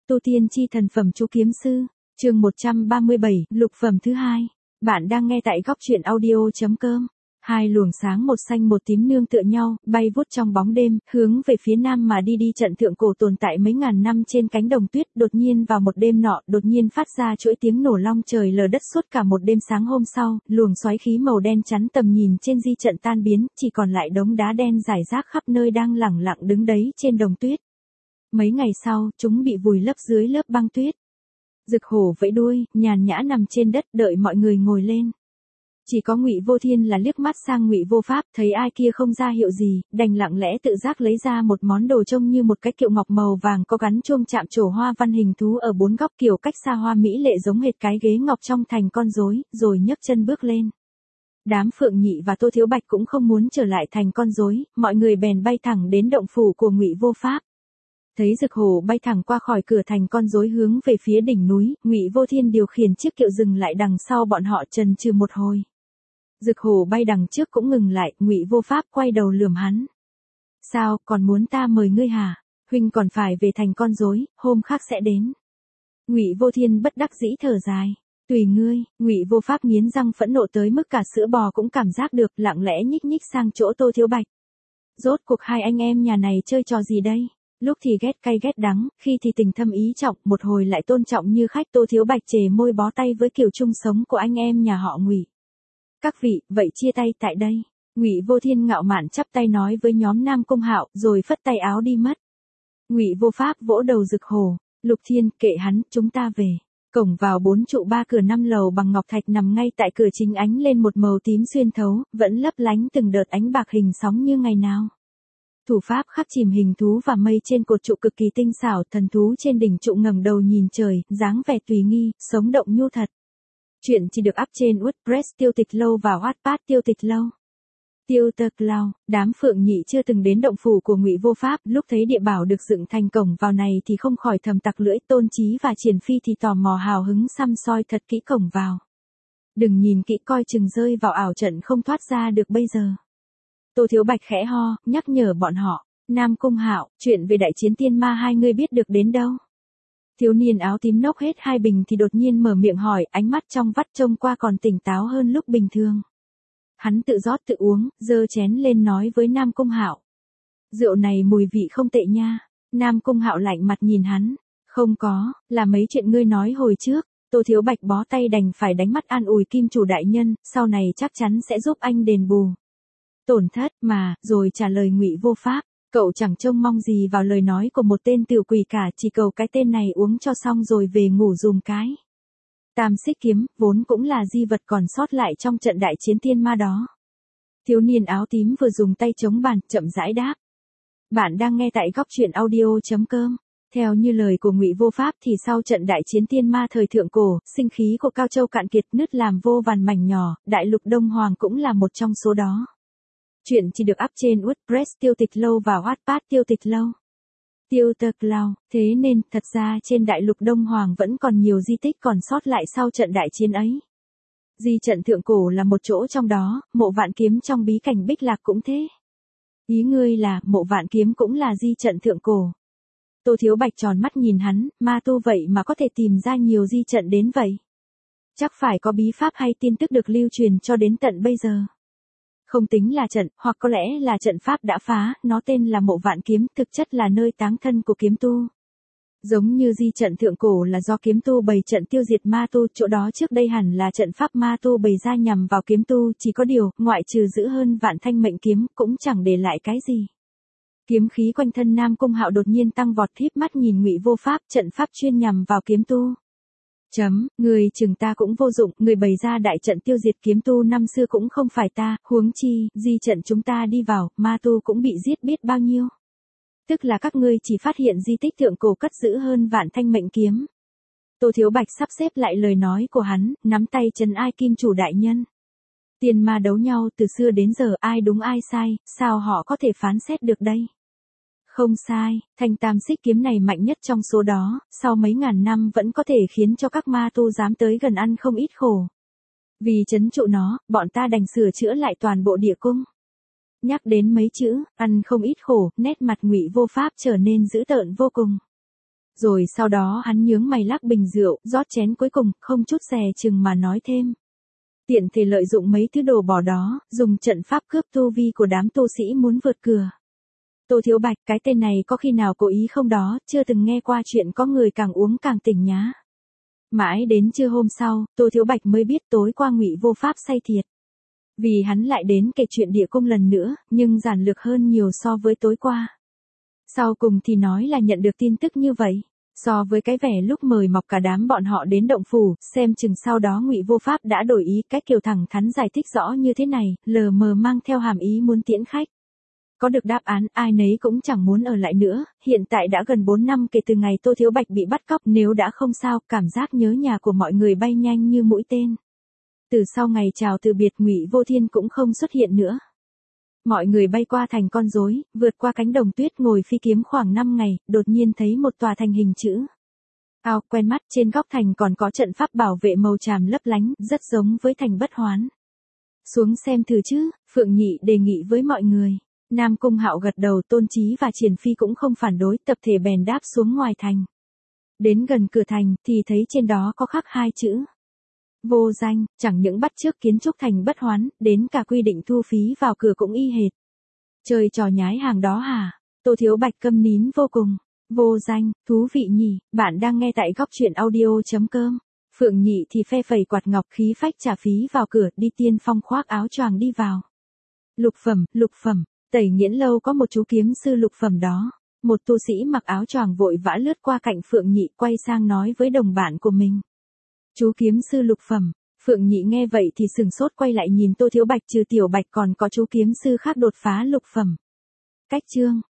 Tu tiên chi thần phẩm chú kiếm sư, chương 137, lục phẩm thứ hai. Bạn đang nghe tại góc truyện audio.com. Hai luồng sáng một xanh một tím nương tựa nhau, bay vút trong bóng đêm, hướng về phía nam mà đi trận thượng cổ tồn tại mấy ngàn năm trên cánh đồng tuyết, đột nhiên vào một đêm nọ, đột nhiên phát ra chuỗi tiếng nổ long trời lở đất suốt cả một đêm. Sáng hôm sau, luồng xoáy khí màu đen chắn tầm nhìn trên di trận tan biến, chỉ còn lại đống đá đen rải rác khắp nơi đang lẳng lặng đứng đấy trên đồng tuyết. Mấy ngày sau, chúng bị vùi lấp dưới lớp băng tuyết. Dực hổ vẫy đuôi, nhàn nhã nằm trên đất đợi mọi người ngồi lên. Chỉ có Ngụy Vô Thiên là liếc mắt sang Ngụy Vô Pháp, thấy ai kia không ra hiệu gì, đành lặng lẽ tự giác lấy ra một món đồ trông như một cái kiệu ngọc màu vàng có gắn chuông chạm trổ hoa văn hình thú ở bốn góc, kiểu cách xa hoa mỹ lệ giống hệt cái ghế ngọc trong thành con rối, rồi nhấc chân bước lên. Đám Phượng Nhị và Tô Thiếu Bạch cũng không muốn trở lại thành con rối, mọi người bèn bay thẳng đến động phủ của Ngụy Vô Pháp. Thấy Dực hổ bay thẳng qua khỏi cửa thành con rối hướng về phía đỉnh núi, Ngụy Vô Thiên điều khiển chiếc kiệu dừng lại đằng sau bọn họ chần chừ một hồi. Dực hổ bay đằng trước cũng ngừng lại, Ngụy Vô Pháp quay đầu lườm hắn. Sao, còn muốn ta mời ngươi hả? Huynh còn phải về thành con rối, hôm khác sẽ đến. Ngụy Vô Thiên bất đắc dĩ thở dài. Tùy ngươi. Ngụy Vô Pháp nghiến răng phẫn nộ tới mức cả sữa bò cũng cảm giác được, lặng lẽ nhích nhích sang chỗ Tô Thiếu Bạch. Rốt cuộc hai anh em nhà này chơi trò gì đây? Lúc thì ghét cay ghét đắng, khi thì tình thâm ý trọng, một hồi lại tôn trọng như khách. Tô Thiếu Bạch chề môi bó tay với kiểu chung sống của anh em nhà họ Ngụy. Các vị, vậy chia tay tại đây. Ngụy Vô Thiên ngạo mạn chắp tay nói với nhóm Nam Cung Hạo, rồi phất tay áo đi mất. Ngụy Vô Pháp vỗ đầu Dực hổ. Lục Thiên, kệ hắn, chúng ta về. Cổng vào 4 trụ 3 cửa 5 lầu bằng ngọc thạch nằm ngay tại cửa chính, ánh lên một màu tím xuyên thấu, vẫn lấp lánh từng đợt ánh bạc hình sóng như ngày nào. Thủ pháp khắc chìm hình thú và mây trên cột trụ cực kỳ tinh xảo, thần thú trên đỉnh trụ ngẩng đầu nhìn trời, dáng vẻ tùy nghi, sống động nhu thật. Chuyện chỉ được up trên WordPress Tiêu Tịch Lâu và Wattpad Tiêu Tịch Lâu. Tiêu Tịch Lâu, đám Phượng Nhị chưa từng đến động phủ của Ngụy Vô Pháp, lúc thấy địa bảo được dựng thành cổng vào này thì không khỏi thầm tặc lưỡi. Tôn Chí và Triển Phi thì tò mò hào hứng săm soi thật kỹ cổng vào. Đừng nhìn kỹ, coi chừng rơi vào ảo trận không thoát ra được bây giờ. Tô Thiếu Bạch khẽ ho, nhắc nhở bọn họ. Nam Cung Hạo, chuyện về đại chiến tiên ma hai người biết được đến đâu? Thiếu niên áo tím nốc hết 2 bình thì đột nhiên mở miệng hỏi, ánh mắt trong vắt trông qua còn tỉnh táo hơn lúc bình thường. Hắn tự rót tự uống, giơ chén lên nói với Nam Cung Hạo. Rượu này mùi vị không tệ nha. Nam Cung Hạo lạnh mặt nhìn hắn. Không có, là mấy chuyện ngươi nói hồi trước. Tô Thiếu Bạch bó tay đành phải đánh mắt an ủi Kim chủ đại nhân, sau này chắc chắn sẽ giúp anh đền bù tổn thất mà, rồi trả lời Ngụy Vô Pháp. Cậu chẳng trông mong gì vào lời nói của một tên tiểu quỷ cả, chỉ cầu cái tên này uống cho xong rồi về ngủ dùm cái. Tam xích kiếm, vốn cũng là di vật còn sót lại trong trận đại chiến tiên ma đó. Thiếu niên áo tím vừa dùng tay chống bàn, chậm rãi đáp. Bạn đang nghe tại góc truyện audio.com. Theo như lời của Ngụy Vô Pháp thì sau trận đại chiến tiên ma thời thượng cổ, sinh khí của Cao Châu cạn kiệt, nứt làm vô vàn mảnh nhỏ, đại lục Đông Hoàng cũng là một trong số đó. Chuyện chỉ được up trên WordPress Tiêu Tịch Lâu và Wattpad Tiêu Tịch Lâu. Tiêu Tịch Lâu, thế nên, thật ra trên đại lục Đông Hoàng vẫn còn nhiều di tích còn sót lại sau trận đại chiến ấy. Di trận thượng cổ là một chỗ trong đó, Mộ Vạn Kiếm trong bí cảnh Bích Lạc cũng thế. Ý ngươi là, Mộ Vạn Kiếm cũng là di trận thượng cổ. Tô Thiếu Bạch tròn mắt nhìn hắn, ma tu vậy mà có thể tìm ra nhiều di trận đến vậy. Chắc phải có bí pháp hay tin tức được lưu truyền cho đến tận bây giờ. Không tính là trận, hoặc có lẽ là trận pháp đã phá, nó tên là Mộ Vạn Kiếm, thực chất là nơi táng thân của kiếm tu. Giống như di trận thượng cổ là do kiếm tu bày trận tiêu diệt ma tu, chỗ đó trước đây hẳn là trận pháp ma tu bày ra nhằm vào kiếm tu, chỉ có điều, ngoại trừ giữ hơn vạn thanh mệnh kiếm, cũng chẳng để lại cái gì. Kiếm khí quanh thân Nam Cung Hạo đột nhiên tăng vọt, híp mắt nhìn Ngụy Vô Pháp, trận pháp chuyên nhằm vào kiếm tu. Người chừng ta cũng vô dụng, người bày ra đại trận tiêu diệt kiếm tu năm xưa cũng không phải ta, huống chi, di trận chúng ta đi vào, ma tu cũng bị giết biết bao nhiêu. Tức là các ngươi chỉ phát hiện di tích thượng cổ cất giữ hơn vạn thanh mệnh kiếm. Tô Thiếu Bạch sắp xếp lại lời nói của hắn, nắm tay trấn ai Kim chủ đại nhân. Tiên ma đấu nhau từ xưa đến giờ, ai đúng ai sai, sao họ có thể phán xét được đây? Không sai, thanh tam xích kiếm này mạnh nhất trong số đó, sau mấy ngàn năm vẫn có thể khiến cho các ma tu dám tới gần ăn không ít khổ. Vì trấn trụ nó, bọn ta đành sửa chữa lại toàn bộ địa cung. Nhắc đến mấy chữ, ăn không ít khổ, nét mặt Ngụy Vô Pháp trở nên dữ tợn vô cùng. Rồi sau đó hắn nhướng mày lắc bình rượu, rót chén cuối cùng, không chút dè chừng mà nói thêm. Tiện thể lợi dụng mấy thứ đồ bỏ đó, dùng trận pháp cướp tu vi của đám tu sĩ muốn vượt cửa. Tô Thiếu Bạch, cái tên này có khi nào cố ý không đó, chưa từng nghe qua chuyện có người càng uống càng tỉnh nhá. Mãi đến trưa hôm sau, Tô Thiếu Bạch mới biết tối qua Ngụy Vô Pháp say thiệt. Vì hắn lại đến kể chuyện địa cung lần nữa, nhưng giản lược hơn nhiều so với tối qua. Sau cùng thì nói là nhận được tin tức như vậy. So với cái vẻ lúc mời mọc cả đám bọn họ đến động phủ, xem chừng sau đó Ngụy Vô Pháp đã đổi ý, cách Kiều thẳng thắn giải thích rõ như thế này, lờ mờ mang theo hàm ý muốn tiễn khách. Có được đáp án, ai nấy cũng chẳng muốn ở lại nữa, hiện tại đã gần 4 năm kể từ ngày Tô Thiếu Bạch bị bắt cóc, nếu đã không sao, cảm giác nhớ nhà của mọi người bay nhanh như mũi tên. Từ sau ngày chào từ biệt, Ngụy Vô Thiên cũng không xuất hiện nữa. Mọi người bay qua thành con rối, vượt qua cánh đồng tuyết, ngồi phi kiếm khoảng 5 ngày, đột nhiên thấy một tòa thành hình chữ. Ao quen mắt, trên góc thành còn có trận pháp bảo vệ màu tràm lấp lánh, rất giống với thành Bất Hoán. Xuống xem thử chứ, Phượng Nhị đề nghị với mọi người. Nam Cung Hạo gật đầu, Tôn Chí và Triển Phi cũng không phản đối, tập thể bèn đáp xuống ngoài thành. Đến gần cửa thành, thì thấy trên đó có khắc 2 chữ. Vô Danh, chẳng những bắt chước kiến trúc thành Bất Hoán, đến cả quy định thu phí vào cửa cũng y hệt. Chơi trò nhái hàng đó hả? Tô Thiếu Bạch câm nín vô cùng. Vô Danh, thú vị nhỉ, bạn đang nghe tại góc truyện audio.com. Phượng Nhị thì phe phẩy quạt ngọc, khí phách trả phí vào cửa, đi tiên phong khoác áo choàng đi vào. Lục phẩm, Tẩy Nghiễn lâu có một chú kiếm sư lục phẩm đó. Một tu sĩ mặc áo choàng vội vã lướt qua cạnh Phượng Nhị, quay sang nói với đồng bạn của mình. Chú kiếm sư lục phẩm. Phượng Nhị nghe vậy thì sừng sốt, quay lại nhìn Tô Thiếu Bạch, trừ Tiểu Bạch còn có chú kiếm sư khác đột phá lục phẩm. Cách chương